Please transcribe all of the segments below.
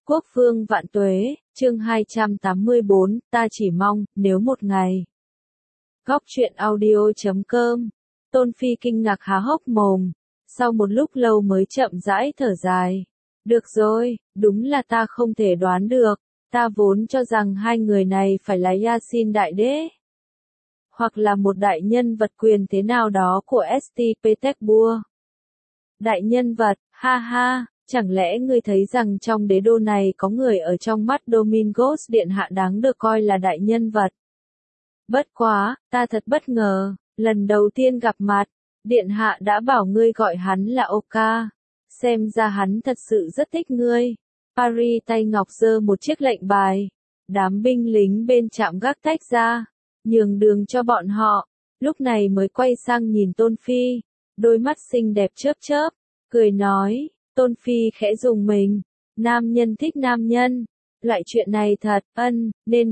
Quốc vương vạn tuế, chương 284, ta chỉ mong, nếu một ngày. Góc truyện audio.com. Tôn Phi kinh ngạc há hốc mồm, sau một lúc lâu mới chậm rãi thở dài. Được rồi, đúng là ta không thể đoán được, ta vốn cho rằng hai người này phải là Yasin Đại Đế, hoặc là một đại nhân vật quyền thế nào đó của St. Petersburg. Đại nhân vật, ha ha. Chẳng lẽ ngươi thấy rằng trong đế đô này có người ở trong mắt Domingos Điện Hạ đáng được coi là đại nhân vật? Bất quá, ta thật bất ngờ, lần đầu tiên gặp mặt, Điện Hạ đã bảo ngươi gọi hắn là Oka. Xem ra hắn thật sự rất thích ngươi. Paris tay ngọc giơ một chiếc lệnh bài. Đám binh lính bên trạm gác tách ra, nhường đường cho bọn họ, lúc này mới quay sang nhìn Tôn Phi. Đôi mắt xinh đẹp chớp chớp, cười nói. Tôn Phi khẽ dùng mình, nam nhân thích nam nhân, loại chuyện này thật, nên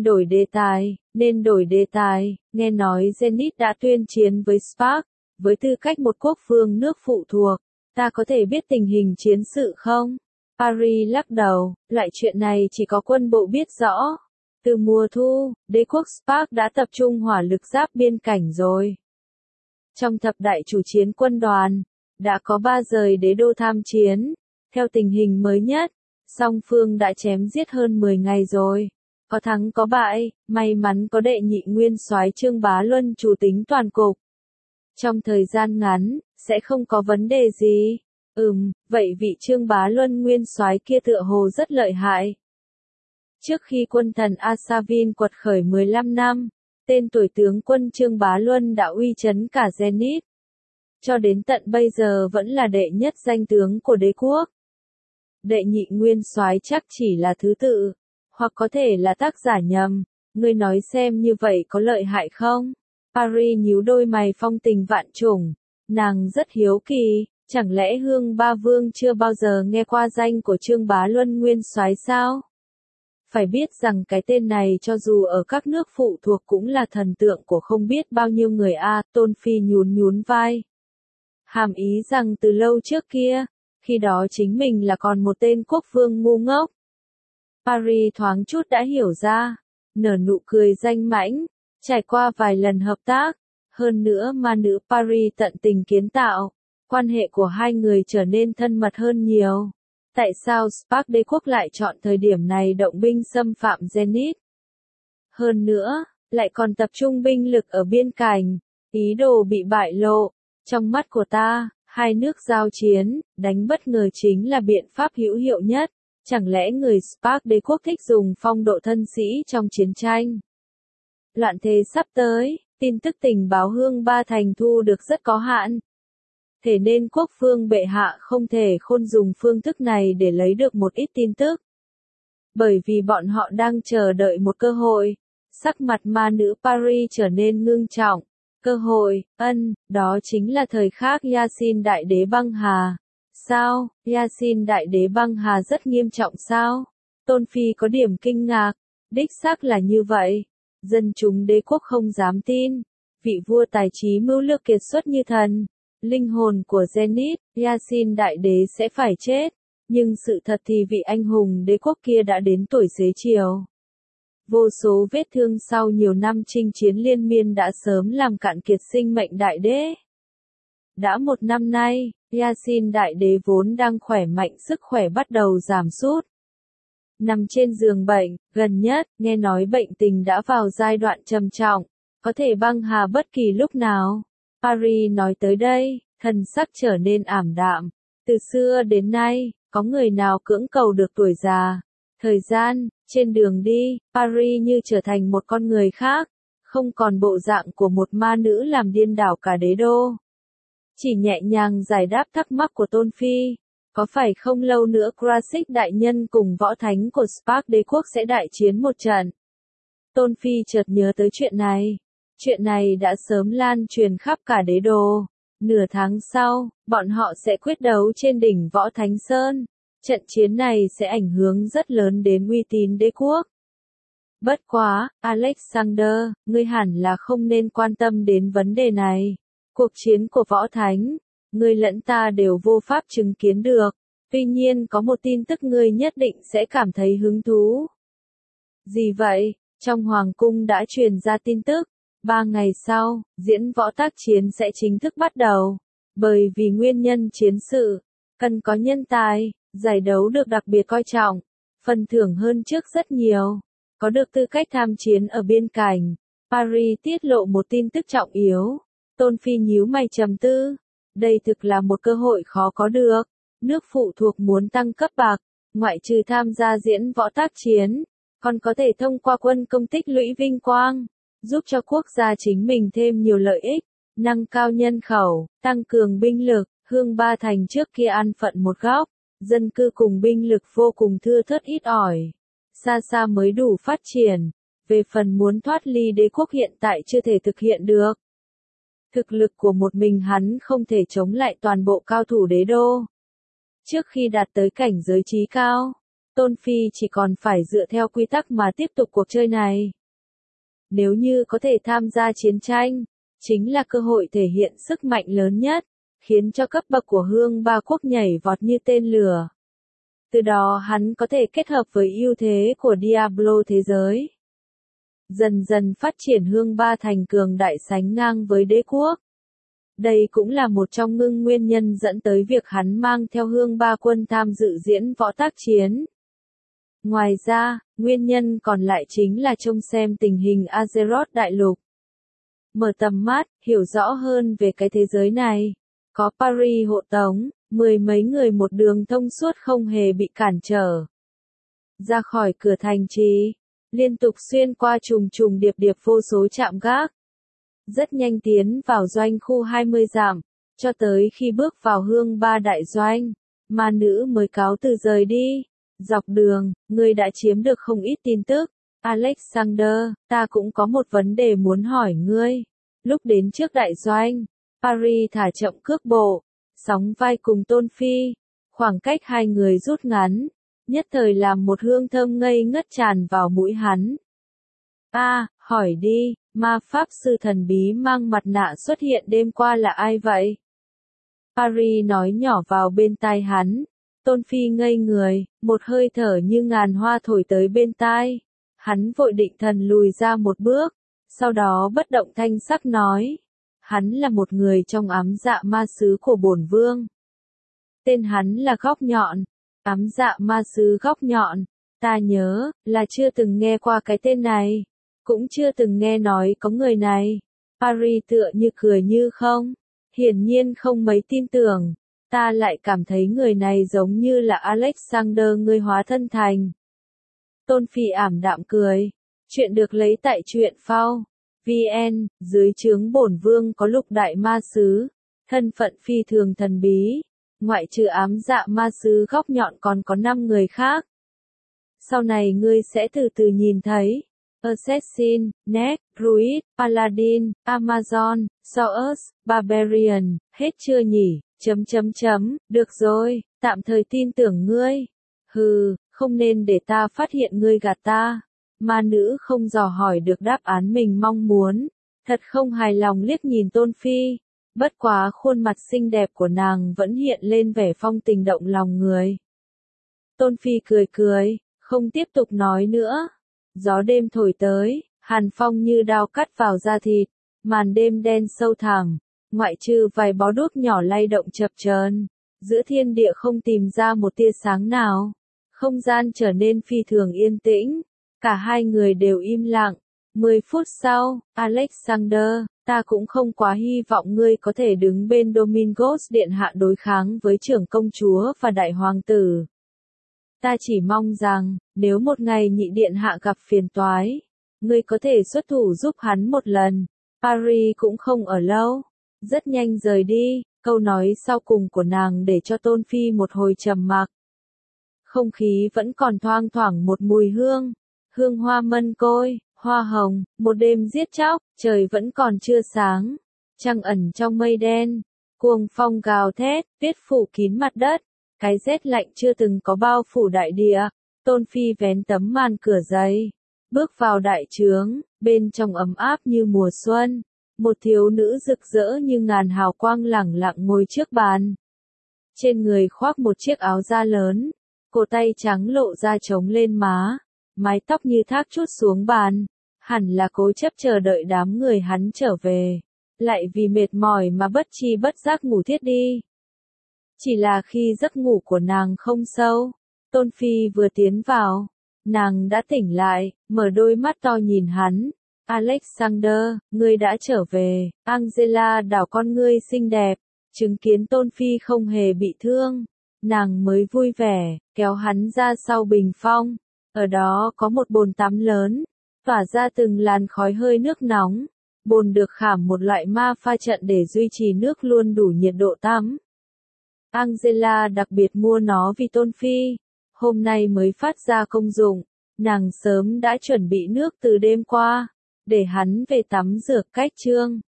đổi đề tài, nghe nói Zenit đã tuyên chiến với Spark, với tư cách một quốc vương nước phụ thuộc, ta có thể biết tình hình chiến sự không? Paris lắc đầu, loại chuyện này chỉ có quân bộ biết rõ. Từ mùa thu, đế quốc Spark đã tập trung hỏa lực giáp biên cảnh rồi. Trong thập đại chủ chiến quân đoàn, đã có 3 rời đế đô tham chiến. Theo tình hình mới nhất, song phương đã chém giết hơn 10 ngày rồi. Có thắng có bại, may mắn có đệ nhị nguyên soái Trương Bá Luân chủ tính toàn cục. Trong thời gian ngắn, sẽ không có vấn đề gì. Vậy vị Trương Bá Luân nguyên soái kia tựa hồ rất lợi hại. Trước khi quân thần Asavin quật khởi 15 năm, tên tuổi tướng quân Trương Bá Luân đã uy chấn cả Zenit. Cho đến tận bây giờ vẫn là đệ nhất danh tướng của đế quốc. Đệ nhị nguyên soái chắc chỉ là thứ tự, hoặc có thể là tác giả nhầm, ngươi nói xem như vậy có lợi hại không? Paris nhíu đôi mày phong tình vạn trùng, nàng rất hiếu kỳ, chẳng lẽ Hương Ba Vương chưa bao giờ nghe qua danh của Trương Bá Luân nguyên soái sao? Phải biết rằng cái tên này cho dù ở các nước phụ thuộc cũng là thần tượng của không biết bao nhiêu người a. Tôn Phi nhún vai. Hàm ý rằng từ lâu trước kia, khi đó chính mình là còn một tên quốc vương ngu ngốc. Paris thoáng chút đã hiểu ra, nở nụ cười danh mãnh, trải qua vài lần hợp tác, hơn nữa ma nữ Paris tận tình kiến tạo, quan hệ của hai người trở nên thân mật hơn nhiều. Tại sao Spark đế quốc lại chọn thời điểm này động binh xâm phạm Zenit? Hơn nữa, lại còn tập trung binh lực ở biên cảnh, ý đồ bị bại lộ. Trong mắt của ta, hai nước giao chiến, đánh bất ngờ chính là biện pháp hữu hiệu nhất. Chẳng lẽ người Spark đế quốc thích dùng phong độ thân sĩ trong chiến tranh? Loạn thế sắp tới, tin tức tình báo Hương Ba Thành thu được rất có hạn. Thế nên quốc vương bệ hạ không thể không dùng phương thức này để lấy được một ít tin tức. Bởi vì bọn họ đang chờ đợi một cơ hội. Sắc mặt ma nữ Paris trở nên ngưng trọng. Cơ hội, đó chính là thời khắc Yasin Đại Đế băng hà. Sao, Yasin Đại Đế băng hà rất nghiêm trọng sao? Tôn Phi có điểm kinh ngạc, đích xác là như vậy. Dân chúng đế quốc không dám tin. Vị vua tài trí mưu lược kiệt xuất như thần, linh hồn của Zenit, Yasin Đại Đế sẽ phải chết. Nhưng sự thật thì vị anh hùng đế quốc kia đã đến tuổi xế chiều. Vô số vết thương sau nhiều năm chinh chiến liên miên đã sớm làm cạn kiệt sinh mệnh đại đế. Đã 1 năm nay, Yasin Đại Đế vốn đang khỏe mạnh sức khỏe bắt đầu giảm sút. Nằm trên giường bệnh, gần nhất, nghe nói bệnh tình đã vào giai đoạn trầm trọng, có thể băng hà bất kỳ lúc nào. Paris nói tới đây, thần sắc trở nên ảm đạm. Từ xưa đến nay, có người nào cưỡng cầu được tuổi già? Thời gian, trên đường đi, Paris như trở thành một con người khác, không còn bộ dạng của một ma nữ làm điên đảo cả đế đô. Chỉ nhẹ nhàng giải đáp thắc mắc của Tôn Phi, có phải không lâu nữa Krasik đại nhân cùng võ thánh của Spark đế quốc sẽ đại chiến một trận? Tôn Phi chợt nhớ tới chuyện này đã sớm lan truyền khắp cả đế đô. Nửa tháng sau, bọn họ sẽ quyết đấu trên đỉnh Võ Thánh Sơn. Trận chiến này sẽ ảnh hưởng rất lớn đến uy tín đế quốc. Bất quá, Alexander, ngươi hẳn là không nên quan tâm đến vấn đề này. Cuộc chiến của Võ Thánh, ngươi lẫn ta đều vô pháp chứng kiến được. Tuy nhiên có một tin tức ngươi nhất định sẽ cảm thấy hứng thú. Gì vậy? Trong Hoàng cung đã truyền ra tin tức. 3 ngày sau, diễn võ tác chiến sẽ chính thức bắt đầu. Bởi vì nguyên nhân chiến sự, cần có nhân tài, giải đấu được đặc biệt coi trọng. Phần thưởng hơn trước rất nhiều. Có được tư cách tham chiến ở biên cảnh. Paris tiết lộ một tin tức trọng yếu. Tôn Phi nhíu mày trầm tư. Đây thực là một cơ hội khó có được. Nước phụ thuộc muốn tăng cấp bậc, ngoại trừ tham gia diễn võ tác chiến, còn có thể thông qua quân công tích lũy vinh quang, giúp cho quốc gia chính mình thêm nhiều lợi ích, nâng cao nhân khẩu, tăng cường binh lực. Hương Ba Thành trước kia an phận một góc, dân cư cùng binh lực vô cùng thưa thớt ít ỏi, xa xa mới đủ phát triển. Về phần muốn thoát ly đế quốc hiện tại chưa thể thực hiện được. Thực lực của một mình hắn không thể chống lại toàn bộ cao thủ đế đô. Trước khi đạt tới cảnh giới trí cao, Tôn Phi chỉ còn phải dựa theo quy tắc mà tiếp tục cuộc chơi này. Nếu như có thể tham gia chiến tranh, chính là cơ hội thể hiện sức mạnh lớn nhất, khiến cho cấp bậc của Hương Ba Quốc nhảy vọt như tên lửa. Từ đó hắn có thể kết hợp với ưu thế của Diablo thế giới. Dần dần phát triển Hương Ba Thành cường đại sánh ngang với đế quốc. Đây cũng là một trong nguyên nhân dẫn tới việc hắn mang theo Hương Ba quân tham dự diễn võ tác chiến. Ngoài ra, nguyên nhân còn lại chính là trông xem tình hình Azeroth đại lục. Mở tầm mắt, hiểu rõ hơn về cái thế giới này. Có Paris hộ tống, 10 mấy người một đường thông suốt không hề bị cản trở. Ra khỏi cửa thành trì, liên tục xuyên qua trùng trùng điệp điệp vô số trạm gác. Rất nhanh tiến vào doanh khu 20 dặm, cho tới khi bước vào Hương Ba đại doanh, ma nữ mới cáo từ rời đi. Dọc đường, ngươi đã chiếm được không ít tin tức. Alexander, ta cũng có một vấn đề muốn hỏi ngươi. Lúc đến trước đại doanh, Paris thả chậm cước bộ, sóng vai cùng Tôn Phi. Khoảng cách hai người rút ngắn, nhất thời làm một hương thơm ngây ngất tràn vào mũi hắn. Hỏi đi, ma pháp sư thần bí mang mặt nạ xuất hiện đêm qua là ai vậy? Paris nói nhỏ vào bên tai hắn. Tôn Phi ngây người, một hơi thở như ngàn hoa thổi tới bên tai. Hắn vội định thần lùi ra một bước, sau đó bất động thanh sắc nói. Hắn là một người trong ám dạ ma sứ của bổn vương. Tên hắn là Góc Nhọn. Ám dạ ma sứ Góc Nhọn. Ta nhớ, là chưa từng nghe qua cái tên này. Cũng chưa từng nghe nói có người này. Paris tựa như cười như không. Hiển nhiên không mấy tin tưởng. Ta lại cảm thấy người này giống như là Alexander ngươi hóa thân thành. Tôn Phi ảm đạm cười. Chuyện được lấy tại truyện phao. VN, dưới trướng bổn vương có Lục đại ma sứ. Thân phận phi thường thần bí. Ngoại trừ ám dạ ma sứ Góc Nhọn còn có 5 người khác. Sau này ngươi sẽ từ từ nhìn thấy. Assassin, Neck, Druid, Paladin, Amazon, Source, Barbarian, hết chưa nhỉ? Được rồi, tạm thời tin tưởng ngươi. Hừ, không nên để ta phát hiện ngươi gạt ta. Ma nữ không dò hỏi được đáp án mình mong muốn. Thật không hài lòng liếc nhìn Tôn Phi. Bất quá khuôn mặt xinh đẹp của nàng vẫn hiện lên vẻ phong tình động lòng người. Tôn Phi cười cười, không tiếp tục nói nữa. Gió đêm thổi tới, hàn phong như đao cắt vào da thịt, màn đêm đen sâu thẳm, ngoại trừ vài bó đuốc nhỏ lay động chập chờn, giữa thiên địa không tìm ra một tia sáng nào. Không gian trở nên phi thường yên tĩnh, cả hai người đều im lặng. 10 phút sau, Alexander, ta cũng không quá hy vọng ngươi có thể đứng bên Domingos điện hạ đối kháng với trưởng công chúa và đại hoàng tử. Ta chỉ mong rằng, nếu một ngày nhị điện hạ gặp phiền toái, ngươi có thể xuất thủ giúp hắn một lần. Paris cũng không ở lâu, rất nhanh rời đi. Câu nói sau cùng của nàng để cho Tôn Phi một hồi trầm mặc. Không khí vẫn còn thoang thoảng một mùi hương, hương hoa mân côi, hoa hồng. Một đêm giết chóc, trời vẫn còn chưa sáng, trăng ẩn trong mây đen, cuồng phong gào thét, tuyết phủ kín mặt đất. Cái rét lạnh chưa từng có bao phủ đại địa. Tôn Phi vén tấm màn cửa dày, bước vào đại trướng, bên trong ấm áp như mùa xuân. Một thiếu nữ rực rỡ như ngàn hào quang lẳng lặng ngồi trước bàn. trên người khoác một chiếc áo da lớn, cổ tay trắng lộ ra trống lên má, mái tóc như thác trút xuống bàn, hẳn là cố chấp chờ đợi đám người hắn trở về, lại vì mệt mỏi mà bất tri bất giác ngủ thiếp đi. Chỉ là khi giấc ngủ của nàng không sâu, Tôn Phi vừa tiến vào, nàng đã tỉnh lại, mở đôi mắt to nhìn hắn. Alexander, ngươi đã trở về. Angela đảo con ngươi xinh đẹp, chứng kiến Tôn Phi không hề bị thương. Nàng mới vui vẻ, kéo hắn ra sau bình phong. Ở đó có một bồn tắm lớn, tỏa ra từng làn khói hơi nước nóng. Bồn được khảm một loại ma pha trận để duy trì nước luôn đủ nhiệt độ tắm. Angela đặc biệt mua nó vì Tôn Phi, hôm nay mới phát ra công dụng. Nàng sớm đã chuẩn bị nước từ đêm qua, để hắn về tắm rửa cách trương.